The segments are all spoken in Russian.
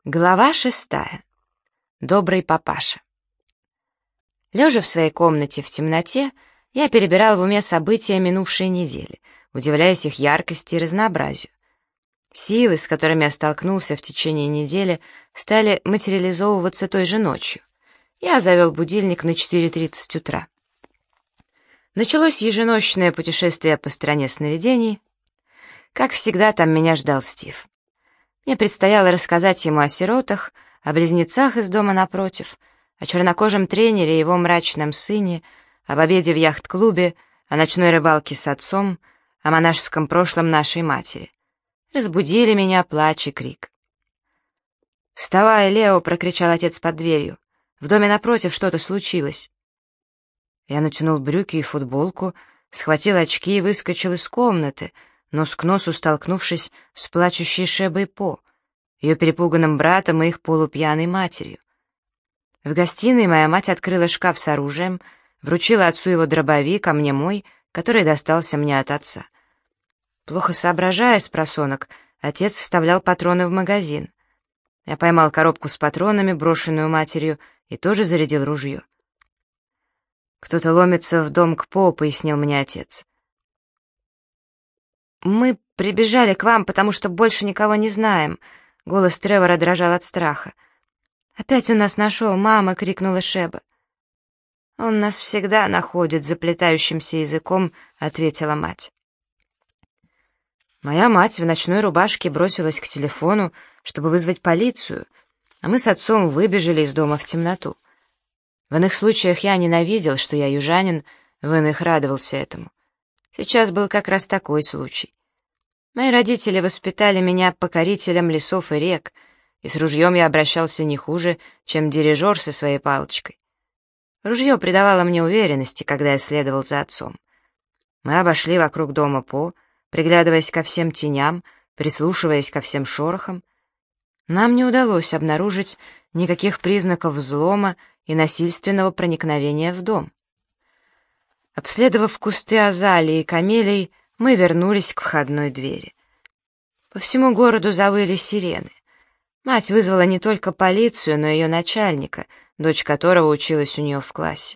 Глава 6. Добрый папаша. Лежа в своей комнате в темноте, я перебирал в уме события минувшей недели, удивляясь их яркости и разнообразию. Силы, с которыми я столкнулся в течение недели, стали материализовываться той же ночью. Я завел будильник на 4:30 утра. Началось еженочное путешествие по стране сновидений. Как всегда, там меня ждал Стив. Мне предстояло рассказать ему о сиротах, о близнецах из дома напротив, о чернокожем тренере и его мрачном сыне, об обеде в яхт-клубе, о ночной рыбалке с отцом, о монашеском прошлом нашей матери. Разбудили меня плач и крик. «Вставай, Лео!» — прокричал отец под дверью. «В доме напротив что-то случилось». Я натянул брюки и футболку, схватил очки и выскочил из комнаты, нос к носу столкнувшись с плачущей Шебой По, ее перепуганным братом и их полупьяной матерью. В гостиной моя мать открыла шкаф с оружием, вручила отцу его дробовик, а мне мой, который достался мне от отца. Плохо соображая с просонок, отец вставлял патроны в магазин. Я поймал коробку с патронами, брошенную матерью, и тоже зарядил ружье. «Кто-то ломится в дом к По», — пояснил мне отец. «Мы прибежали к вам, потому что больше никого не знаем», — голос Тревора дрожал от страха. «Опять он нас нашел, мама!» — крикнула Шеба. «Он нас всегда находит», — заплетающимся языком ответила мать. Моя мать в ночной рубашке бросилась к телефону, чтобы вызвать полицию, а мы с отцом выбежали из дома в темноту. В иных случаях я ненавидел, что я южанин, в иных радовался этому. Сейчас был как раз такой случай. Мои родители воспитали меня покорителем лесов и рек, и с ружьем я обращался не хуже, чем дирижер со своей палочкой. Ружье придавало мне уверенности, когда я следовал за отцом. Мы обошли вокруг дома По, приглядываясь ко всем теням, прислушиваясь ко всем шорохам. Нам не удалось обнаружить никаких признаков взлома и насильственного проникновения в дом. Обследовав кусты азалии и камелий, мы вернулись к входной двери. По всему городу завыли сирены. Мать вызвала не только полицию, но и ее начальника, дочь которого училась у нее в классе.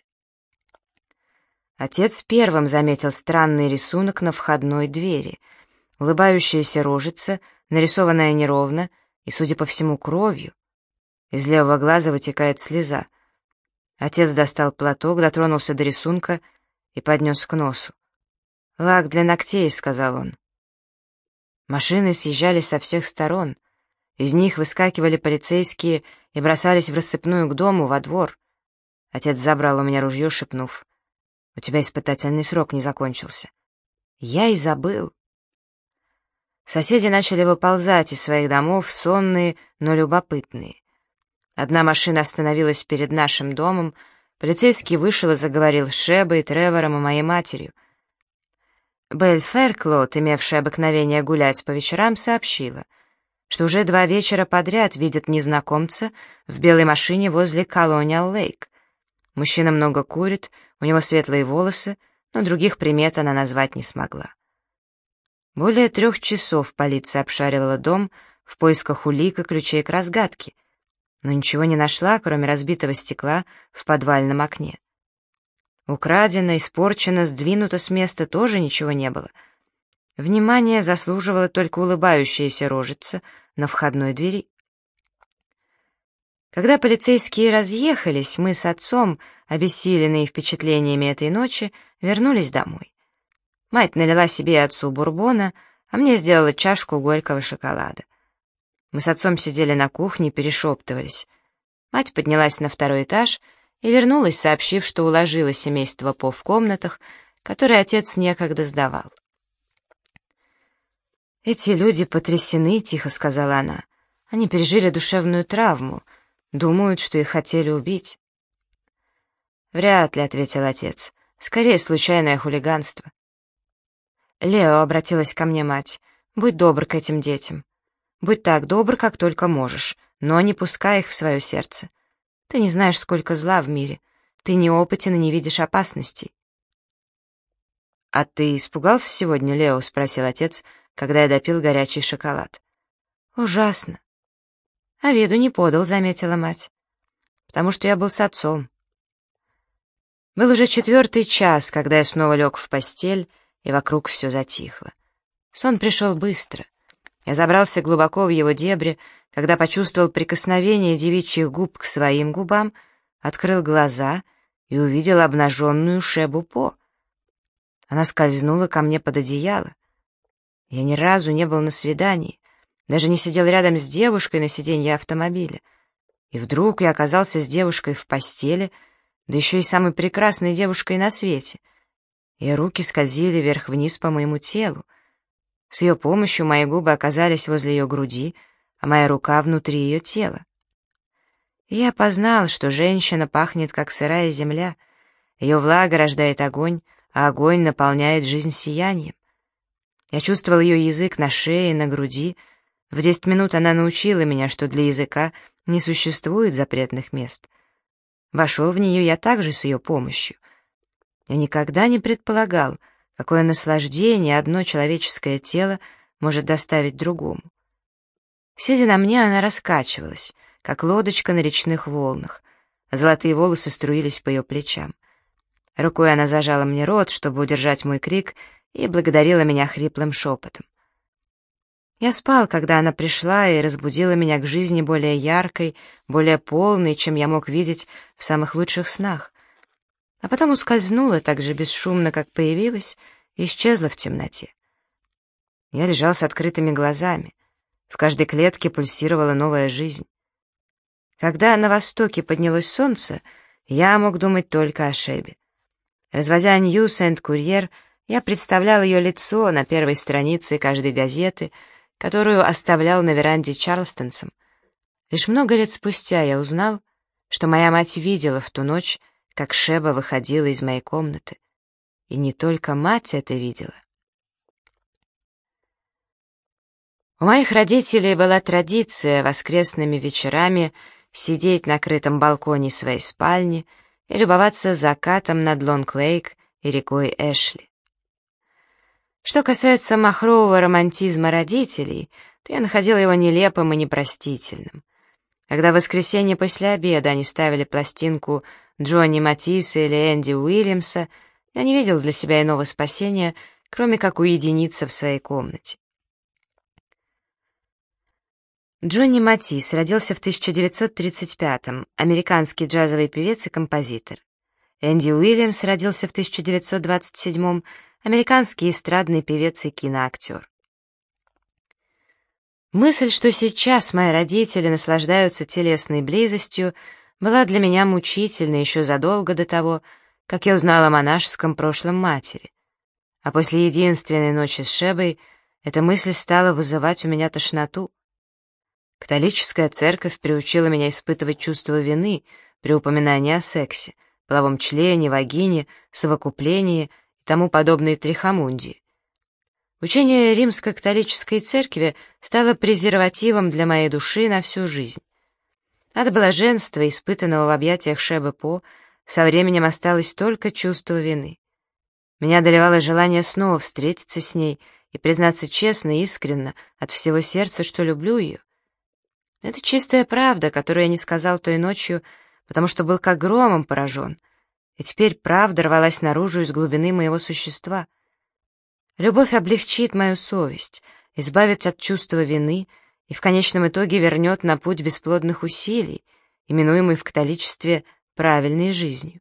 Отец первым заметил странный рисунок на входной двери. Улыбающаяся рожица, нарисованная неровно и, судя по всему, кровью. Из левого глаза вытекает слеза. Отец достал платок, дотронулся до рисунка и поднес к носу. «Лак для ногтей», — сказал он. Машины съезжали со всех сторон. Из них выскакивали полицейские и бросались в рассыпную к дому, во двор. Отец забрал у меня ружье, шепнув: «У тебя испытательный срок не закончился». Я и забыл. Соседи начали выползать из своих домов, сонные, но любопытные. Одна машина остановилась перед нашим домом, полицейский вышел и заговорил с Шебой, Тревором и моей матерью. Белль Ферклот, имевшая обыкновение гулять по вечерам, сообщила, что уже 2 вечера подряд видит незнакомца в белой машине возле Колониал Лейк. Мужчина много курит, у него светлые волосы, но других примет она назвать не смогла. Более 3 часов полиция обшаривала дом в поисках улик и ключей к разгадке, но ничего не нашла, кроме разбитого стекла в подвальном окне. Украдено, испорчено, сдвинуто с места тоже ничего не было. Внимание заслуживала только улыбающаяся рожица на входной двери. Когда полицейские разъехались, мы с отцом, обессиленные впечатлениями этой ночи, вернулись домой. Мать налила себе и отцу бурбона, а мне сделала чашку горького шоколада. Мы с отцом сидели на кухне и перешептывались. Мать поднялась на 2-й этаж и вернулась, сообщив, что уложила семейство По в комнатах, которые отец некогда сдавал. «Эти люди потрясены», — тихо сказала она. «Они пережили душевную травму, думают, что их хотели убить». «Вряд ли», — ответил отец, — «скорее случайное хулиганство». «Лео», — обратилась ко мне мать, — «будь добр к этим детям. Будь так добр, как только можешь, но не пускай их в свое сердце. Ты не знаешь, сколько зла в мире. Ты неопытен и не видишь опасностей». «А ты испугался сегодня, Лео?» — спросил отец, когда я допил горячий шоколад. «Ужасно». «А виду не подал», — заметила мать. «Потому что я был с отцом». Был уже 4-й час, когда я снова лег в постель, и вокруг все затихло. Сон пришел быстро. Я забрался глубоко в его дебри, когда почувствовал прикосновение девичьих губ к своим губам, открыл глаза и увидел обнаженную Шебу По. Она скользнула ко мне под одеяло. Я ни разу не был на свидании, даже не сидел рядом с девушкой на сиденье автомобиля. И вдруг я оказался с девушкой в постели, да еще и самой прекрасной девушкой на свете. Ее руки скользили вверх-вниз по моему телу. С ее помощью мои губы оказались возле ее груди, а моя рука внутри ее тела. И я познал, что женщина пахнет, как сырая земля. Ее влага рождает огонь, а огонь наполняет жизнь сиянием. Я чувствовал ее язык на шее, на груди. В 10 минут она научила меня, что для языка не существует запретных мест. Вошел в нее я также с ее помощью. Я никогда не предполагал, какое наслаждение одно человеческое тело может доставить другому. Сидя на мне, она раскачивалась, как лодочка на речных волнах. Золотые волосы струились по ее плечам. Рукой она зажала мне рот, чтобы удержать мой крик, и благодарила меня хриплым шепотом. Я спал, когда она пришла и разбудила меня к жизни более яркой, более полной, чем я мог видеть в самых лучших снах. А потом ускользнула так же бесшумно, как появилась, и исчезла в темноте. Я лежал с открытыми глазами. В каждой клетке пульсировала новая жизнь. Когда на востоке поднялось солнце, я мог думать только о Шебе. Развозя Ньюс энд Курьер, я представлял ее лицо на первой странице каждой газеты, которую оставлял на веранде Чарлстонсом. Лишь много лет спустя я узнал, что моя мать видела в ту ночь, как Шеба выходила из моей комнаты. И не только мать это видела. У моих родителей была традиция воскресными вечерами сидеть на крытом балконе своей спальни и любоваться закатом над Лонг-Лейк и рекой Эшли. Что касается махрового романтизма родителей, то я находил его нелепым и непростительным. Когда в воскресенье после обеда они ставили пластинку Джонни Матисса или Энди Уильямса, я не видел для себя иного спасения, кроме как уединиться в своей комнате. Джонни Матисс родился в 1935-м, американский джазовый певец и композитор. Энди Уильямс родился в 1927-м, американский эстрадный певец и киноактер. Мысль, что сейчас мои родители наслаждаются телесной близостью, была для меня мучительной еще задолго до того, как я узнала о монашеском прошлом матери. А после единственной ночи с Шебой эта мысль стала вызывать у меня тошноту. Католическая церковь приучила меня испытывать чувство вины при упоминании о сексе, половом члене, вагине, совокуплении и тому подобной трихомундии. Учение римско-католической церкви стало презервативом для моей души на всю жизнь. От блаженства, испытанного в объятиях Шебы По, со временем осталось только чувство вины. Меня одолевало желание снова встретиться с ней и признаться честно и искренне от всего сердца, что люблю ее. Это чистая правда, которую я не сказал той ночью, потому что был как громом поражен, и теперь правда рвалась наружу из глубины моего существа. Любовь облегчит мою совесть, избавит от чувства вины и в конечном итоге вернет на путь бесплодных усилий, именуемый в католичестве правильной жизнью.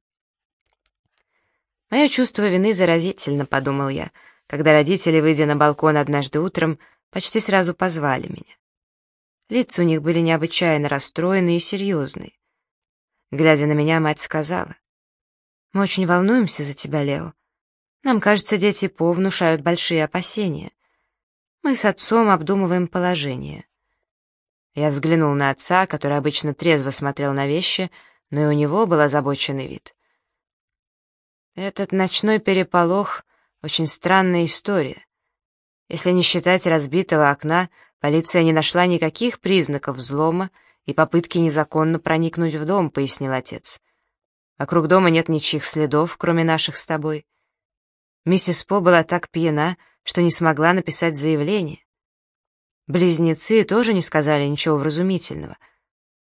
Мое чувство вины заразительно, подумал я, когда родители, выйдя на балкон однажды утром, почти сразу позвали меня. Лица у них были необычайно расстроенные и серьезные. Глядя на меня, мать сказала: «Мы очень волнуемся за тебя, Лео. Нам кажется, дети По внушают большие опасения. Мы с отцом обдумываем положение». Я взглянул на отца, который обычно трезво смотрел на вещи, но и у него был озабоченный вид. «Этот ночной переполох — очень странная история. Если не считать разбитого окна, полиция не нашла никаких признаков взлома и попытки незаконно проникнуть в дом», — пояснил отец. «Вокруг дома нет ничьих следов, кроме наших с тобой. Миссис По была так пьяна, что не смогла написать заявление. Близнецы тоже не сказали ничего вразумительного,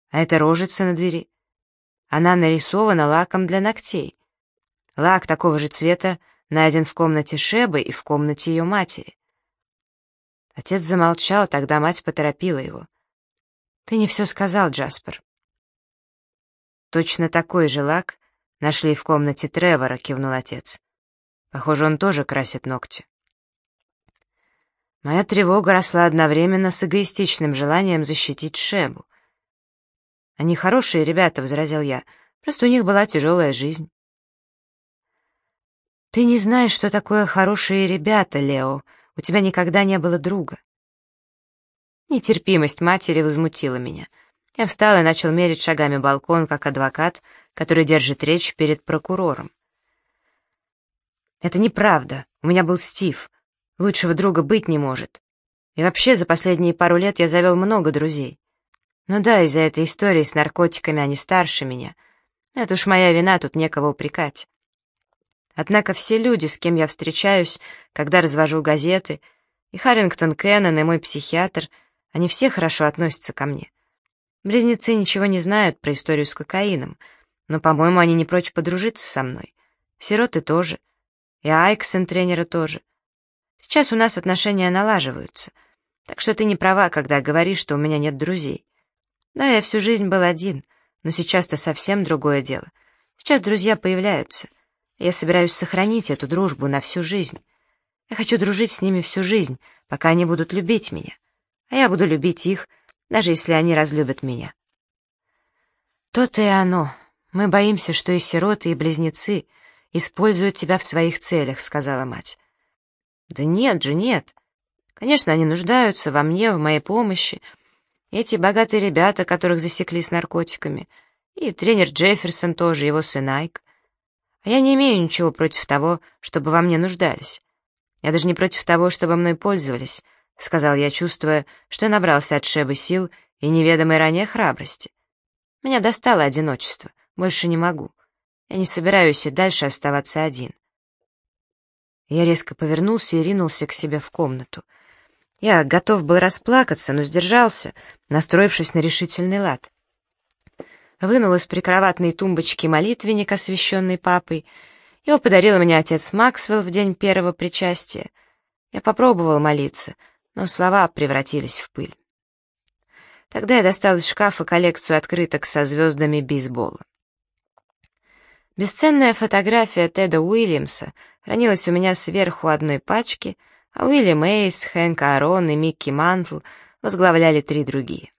А это рожица на двери. Она нарисована лаком для ногтей. Лак такого же цвета найден в комнате Шебы и в комнате ее матери. Отец замолчал, тогда мать поторопила его. «Ты не все сказал, Джаспер». «Точно такой же лак нашли в комнате Тревора», — кивнул отец. «Похоже, он тоже красит ногти». Моя тревога росла одновременно с эгоистичным желанием защитить Шебу. «Они хорошие ребята», — возразил я, — «просто у них была тяжелая жизнь». «Ты не знаешь, что такое хорошие ребята, Лео. У тебя никогда не было друга». Нетерпимость матери возмутила меня. Я встал и начал мерить шагами балкон, как адвокат, который держит речь перед прокурором. «Это неправда. У меня был Стив. Лучшего друга быть не может. И вообще, за последние пару лет я завел много друзей. Ну да, из-за этой истории с наркотиками они старше меня. Это уж моя вина, тут некого упрекать. Однако все люди, с кем я встречаюсь, когда развожу газеты, и Харрингтон Кеннон, и мой психиатр, они все хорошо относятся ко мне. Близнецы ничего не знают про историю с кокаином, но, по-моему, они не прочь подружиться со мной. Сироты тоже. И Айк, сын тренера, тоже. Сейчас у нас отношения налаживаются, так что ты не права, когда говоришь, что у меня нет друзей. Да, я всю жизнь был один, но сейчас-то совсем другое дело. Сейчас друзья появляются. Я собираюсь сохранить эту дружбу на всю жизнь. Я хочу дружить с ними всю жизнь, пока они будут любить меня. А я буду любить их, даже если они разлюбят меня. То-то и оно. Мы боимся, что и сироты, и близнецы используют тебя в своих целях, сказала мать. Да нет же, нет. Конечно, они нуждаются во мне, в моей помощи. Эти богатые ребята, которых засекли с наркотиками. И тренер Джефферсон тоже, его сын Айк. А я не имею ничего против того, чтобы во мне нуждались. Я даже не против того, чтобы мной пользовались, сказал я, чувствуя, что набрался от Шебы сил и неведомой ранее храбрости. Меня достало одиночество, больше не могу. Я не собираюсь и дальше оставаться один. Я резко повернулся и ринулся к себе в комнату. Я готов был расплакаться, но сдержался, настроившись на решительный лад. Вынул из прикроватной тумбочки молитвенник, освященный папой. Его подарил мне отец Максвелл в день первого причастия. Я попробовал молиться, но слова превратились в пыль. Тогда я достал из шкафа коллекцию открыток со звездами бейсбола. Бесценная фотография Теда Уильямса хранилась у меня сверху одной пачки, а Уильям Эйс, Хэнк Аарон и Микки Мантл возглавляли 3 другие.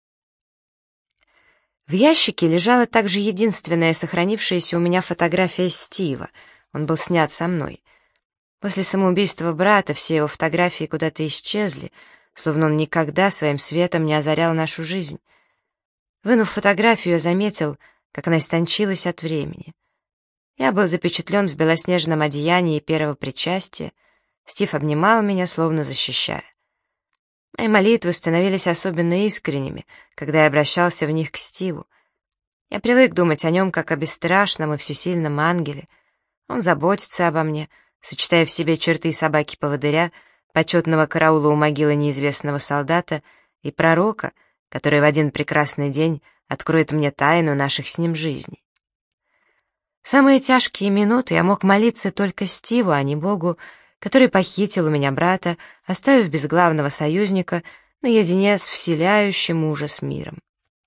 В ящике лежала также единственная сохранившаяся у меня фотография Стива. Он был снят со мной. После самоубийства брата все его фотографии куда-то исчезли, словно он никогда своим светом не озарял нашу жизнь. Вынув фотографию, я заметил, как она истончилась от времени. Я был запечатлен в белоснежном одеянии первого причастия. Стив обнимал меня, словно защищая. Мои молитвы становились особенно искренними, когда я обращался в них к Стиву. Я привык думать о нем как о бесстрашном и всесильном ангеле. Он заботится обо мне, сочетая в себе черты собаки-поводыря, почетного караула у могилы неизвестного солдата и пророка, который в один прекрасный день откроет мне тайну наших с ним жизней. В самые тяжкие минуты я мог молиться только Стиву, а не Богу, который похитил у меня брата, оставив без главного союзника наедине с вселяющим ужас миром.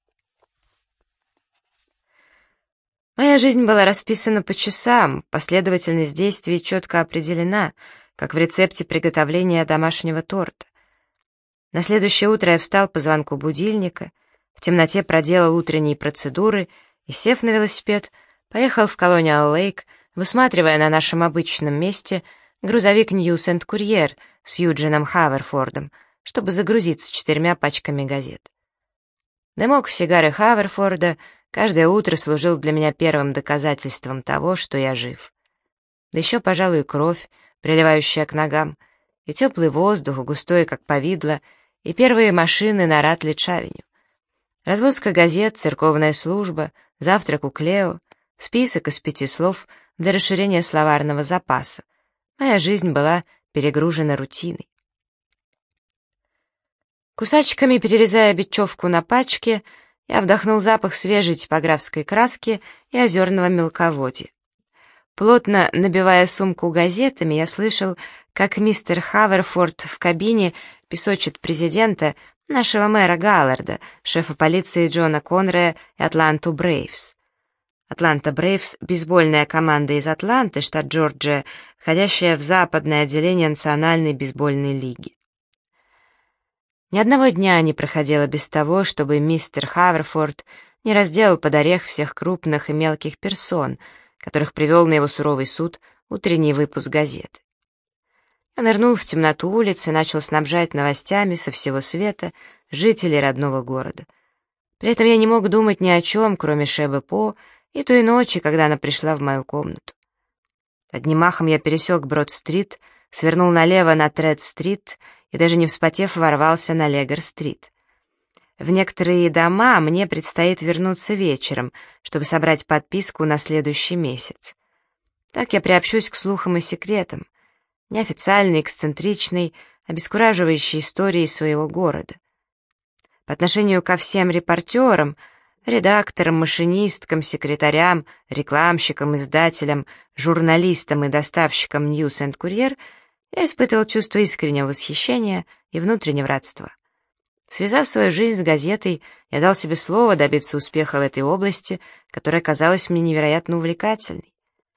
Моя жизнь была расписана по часам, последовательность действий четко определена, как в рецепте приготовления домашнего торта. На следующее утро я встал по звонку будильника, в темноте проделал утренние процедуры и, сев на велосипед, поехал в Колониал Лейк, высматривая на нашем обычном месте грузовик Ньюс энд Курьер с Юджином Хаверфордом, чтобы загрузиться 4 пачками газет. Дымок сигары Хаверфорда каждое утро служил для меня первым доказательством того, что я жив. Да еще, пожалуй, кровь, приливающая к ногам, и теплый воздух, густой, как повидло, и первые машины на Ратлидж-авеню. Развозка газет, церковная служба, завтрак у Клео, список из 5 слов для расширения словарного запаса. Моя жизнь была перегружена рутиной. Кусачками перерезая бечевку на пачке, Я вдохнул запах свежей типографской краски и озерного мелководья. Плотно набивая сумку газетами, я слышал, как мистер Хаверфорд в кабине песочит президента, нашего мэра Галларда, шефа полиции Джона Конрея и Атланту Брейвс. Атланта Брейвс — бейсбольная команда из Атланты, штат Джорджия, входящая в западное отделение Национальной бейсбольной лиги. Ни одного дня не проходило без того, чтобы мистер Хаверфорд не разделал под орех всех крупных и мелких персон, которых привел на его суровый суд утренний выпуск газеты. Я нырнул в темноту улицы и начал снабжать новостями со всего света жителей родного города. При этом я не мог думать ни о чем, кроме Шебы По и той ночи, когда она пришла в мою комнату. Одним махом я пересек Брод-стрит, свернул налево на Тред-стрит и, даже не вспотев, ворвался на Легер-стрит. В некоторые дома мне предстоит вернуться вечером, чтобы собрать подписку на следующий месяц. Так я приобщусь к слухам и секретам, неофициальной, эксцентричной, обескураживающей истории своего города. По отношению ко всем репортерам, редакторам, машинисткам, секретарям, рекламщикам, издателям, журналистам и доставщикам News and Courier я испытывал чувство искреннего восхищения и внутреннего родства. Связав свою жизнь с газетой, я дал себе слово добиться успеха в этой области, которая казалась мне невероятно увлекательной.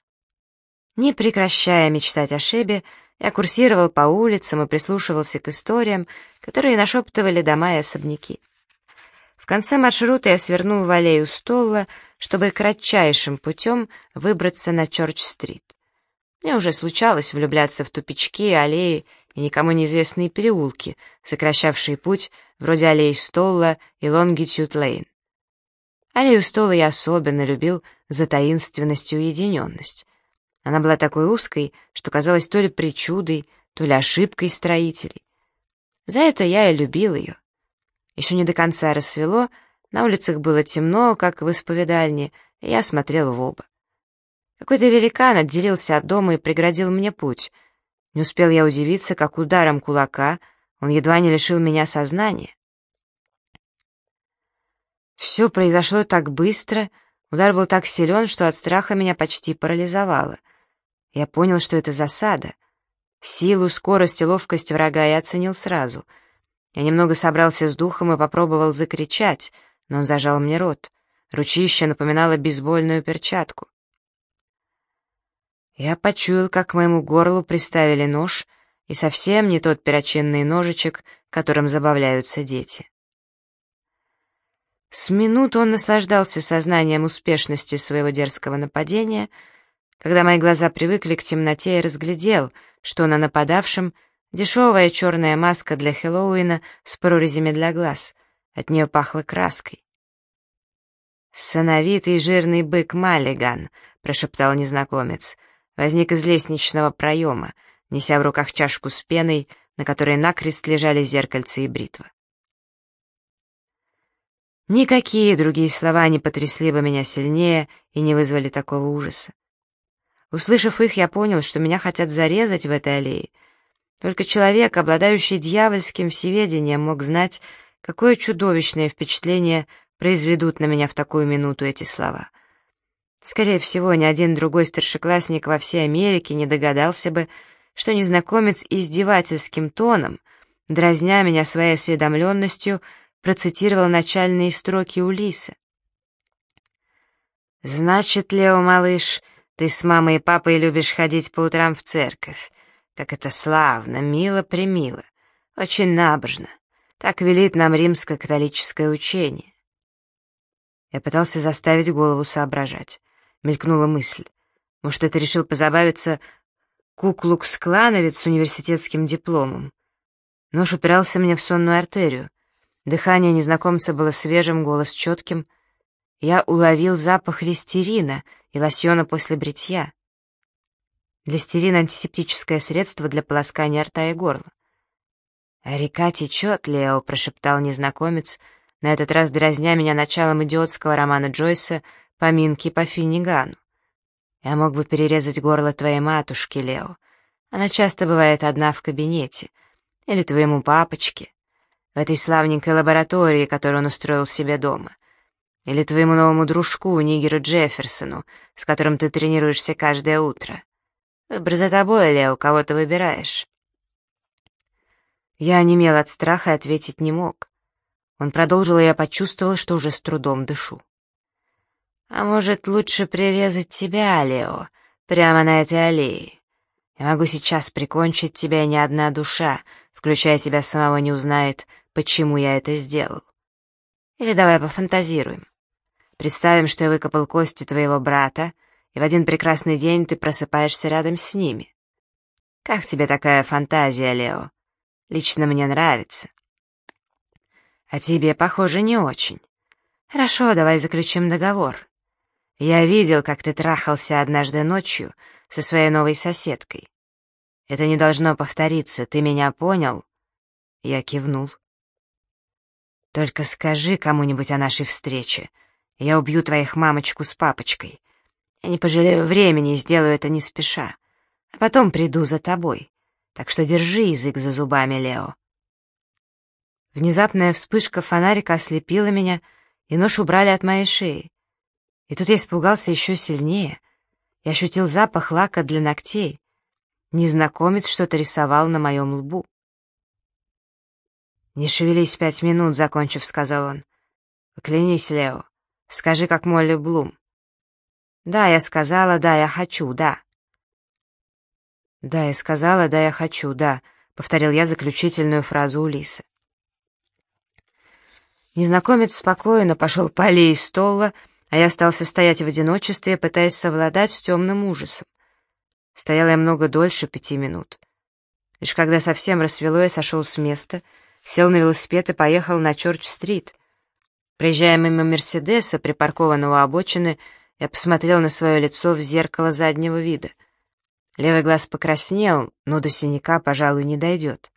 Не прекращая мечтать о Шебе, я курсировал по улицам и прислушивался к историям, которые нашептывали дома и особняки. В конце маршрута я свернул в аллею Столла, чтобы кратчайшим путем выбраться на Чорч-стрит. Мне уже случалось влюбляться в тупички, аллеи и никому неизвестные переулки, сокращавшие путь, вроде аллеи Столла и Лонгитюд-лейн. Аллею Столла я особенно любил за таинственность и уединенность. Она была такой узкой, что казалась то ли причудой, то ли ошибкой строителей. За это я и любил ее. Еще не до конца рассвело, на улицах было темно, как в исповедальне, и я смотрел в оба. Какой-то великан отделился от дома и преградил мне путь. Не успел я удивиться, как ударом кулака он едва не лишил меня сознания. Все произошло так быстро, удар был так силен, что от страха меня почти парализовало. Я понял, что это засада. Силу, скорость и ловкость врага я оценил сразу. Я немного собрался с духом и попробовал закричать, но он зажал мне рот. Ручище напоминало бейсбольную перчатку. Я почуял, как к моему горлу приставили нож, и совсем не тот перочинный ножичек, которым забавляются дети. С минуту он наслаждался сознанием успешности своего дерзкого нападения. Когда мои глаза привыкли к темноте, я разглядел, что на нападавшем дешевая черная маска для Хэллоуина с прорезями для глаз. От нее пахло краской. «Сановитый жирный бык Маллиган», — прошептал незнакомец, возник из лестничного проема, неся в руках чашку с пеной, на которой накрест лежали зеркальце и бритва. Никакие другие слова не потрясли бы меня сильнее и не вызвали такого ужаса. Услышав их, я понял, что меня хотят зарезать в этой аллее. Только человек, обладающий дьявольским всеведением, мог знать, какое чудовищное впечатление произведут на меня в такую минуту эти слова. Скорее всего, ни один другой старшеклассник во всей Америке не догадался бы, что незнакомец издевательским тоном, дразня меня своей осведомленностью, процитировал начальные строки Улисса. «Значит, Лео, малыш, ты с мамой и папой любишь ходить по утрам в церковь. Как это славно, мило-премило, очень набожно. Так велит нам римско-католическое учение». Я пытался заставить голову соображать. Мелькнула мысль. Может, это решил позабавиться куклукс-клановец с университетским дипломом. Нож упирался мне в сонную артерию. Дыхание незнакомца было свежим, голос четким. Я уловил запах листерина и лосьона после бритья. Листерин — антисептическое средство для полоскания рта и горла. «А река течет, Лео», — прошептал незнакомец, на этот раз дразня меня началом идиотского романа Джойса «Поминки по Финнигану». «Я мог бы перерезать горло твоей матушке, Лео. Она часто бывает одна в кабинете. Или твоему папочке. В этой славненькой лаборатории, которую он устроил себе дома. Или твоему новому дружку, Нигеру Джефферсону, с которым ты тренируешься каждое утро? Выбор за тобой, Лео, кого ты выбираешь?» Я онемел от страха и ответить не мог. Он продолжил, и я почувствовал, что уже с трудом дышу. «А может, лучше прирезать тебя, Лео, прямо на этой аллее? Я могу сейчас прикончить тебя, и ни одна душа, включая тебя самого, не узнает, почему я это сделал. Или давай пофантазируем. Представим, что я выкопал кости твоего брата, и в один прекрасный день ты просыпаешься рядом с ними. Как тебе такая фантазия, Лео? Лично мне нравится. А тебе, похоже, не очень. Хорошо, давай заключим договор. Я видел, как ты трахался однажды ночью со своей новой соседкой. Это не должно повториться, ты меня понял?» Я кивнул. «Только скажи кому-нибудь о нашей встрече. Я убью твоих мамочку с папочкой. Я не пожалею времени и сделаю это не спеша. А потом приду за тобой. Так что держи язык за зубами, Лео». Внезапная вспышка фонарика ослепила меня, и нож убрали от моей шеи. И тут я испугался еще сильнее. Я ощутил запах лака для ногтей. Незнакомец что-то рисовал на моем лбу. «Не шевелись 5 минут», — закончив, сказал он. «Поклянись, Лео. Скажи, как Молли Блум». «Да, я сказала, да, я хочу, да». «Да, я сказала, да, я хочу, да», — повторил я заключительную фразу Улисы. Незнакомец спокойно пошел по аллее Столла, а я остался стоять в одиночестве, пытаясь совладать с темным ужасом. Стояла я много дольше 5 минут. Лишь когда совсем рассвело, я сошел с места, сел на велосипед и поехал на Чорч-стрит. Проезжая мимо Мерседеса, припаркованного у обочины, я посмотрел на свое лицо в зеркало заднего вида. Левый глаз покраснел, но до синяка, пожалуй, не дойдет.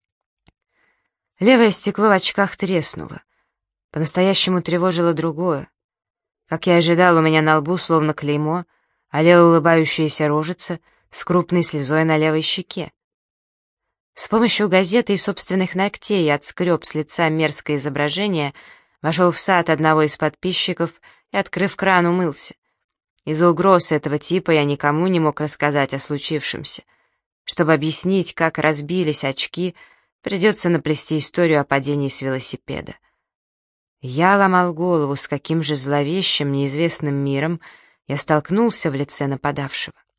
Левое стекло в очках треснуло. По-настоящему тревожило другое. Как я ожидал, у меня на лбу словно клеймо, аллея улыбающаяся рожица с крупной слезой на левой щеке. С помощью газеты и собственных ногтей я отскреб с лица мерзкое изображение, вошел в сад одного из подписчиков и, открыв кран, умылся. Из-за угроз этого типа я никому не мог рассказать о случившемся. Чтобы объяснить, как разбились очки, придется наплести историю о падении с велосипеда. Я ломал голову, с каким же зловещим, неизвестным миром я столкнулся в лице нападавшего.